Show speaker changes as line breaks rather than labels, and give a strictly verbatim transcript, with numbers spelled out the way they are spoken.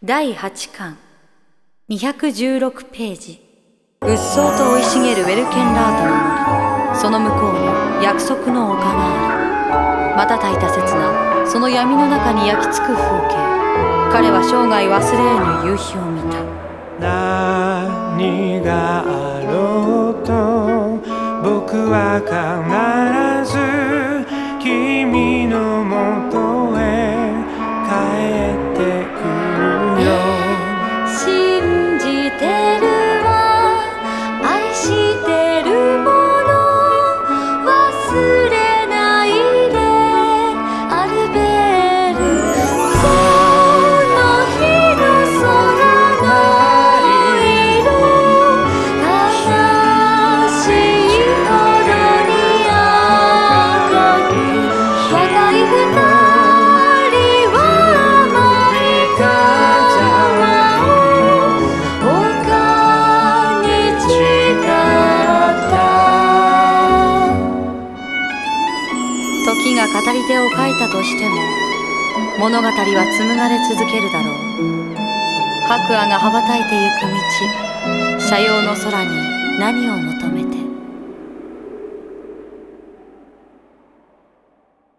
だいはちかんにひゃくじゅうろくページ。うっそうと生い茂るウェルケンラートの森、その向こうに約束の丘がある。瞬いた刹那、その闇の中に焼き付く風景。彼は生涯忘れ得ぬ夕日を見た。
何があろうと僕は必ず君のもとへ帰ってくるよ。
信じてるわ、愛してるもの、忘れないでアルベール。その日の空の色、悲しいほどに赤く、若い二人は甘い川を丘に誓った。時が語り手を書いたとしても物語は紡がれ続けるだろう。白亜が羽ばたいてゆく道、斜陽の空に何を求め